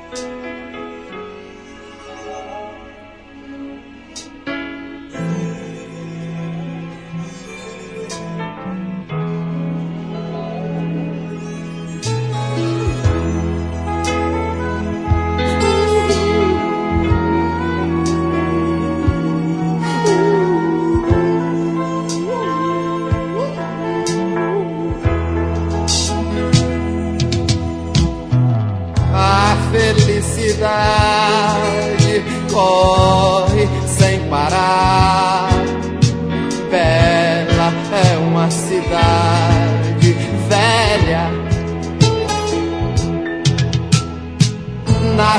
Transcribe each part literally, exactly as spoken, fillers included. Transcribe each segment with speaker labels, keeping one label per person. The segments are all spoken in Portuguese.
Speaker 1: Felicidade corre sem parar. Bela é uma cidade velha. Na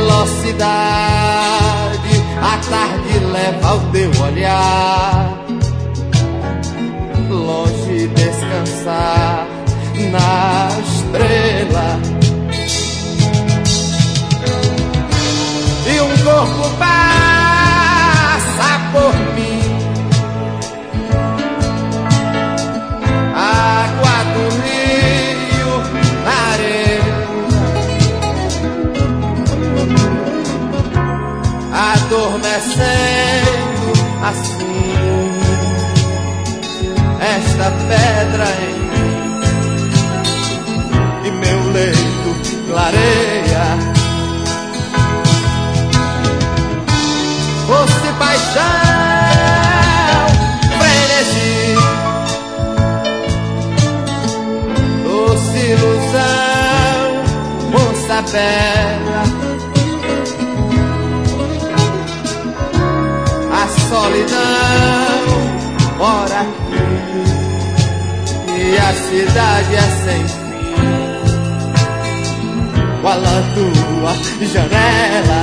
Speaker 1: velocidade a tarde leva o teu olhar. Longe descansar na estrela. E um corpo passa por mim, água do rio, areia, adormecendo assim esta pedra em mim, e meu leito clareia. Fosse paixão, frenesi, doce ilusão, moça bela. A solidão mora aqui e a cidade é sem fim. Qual a tua janela?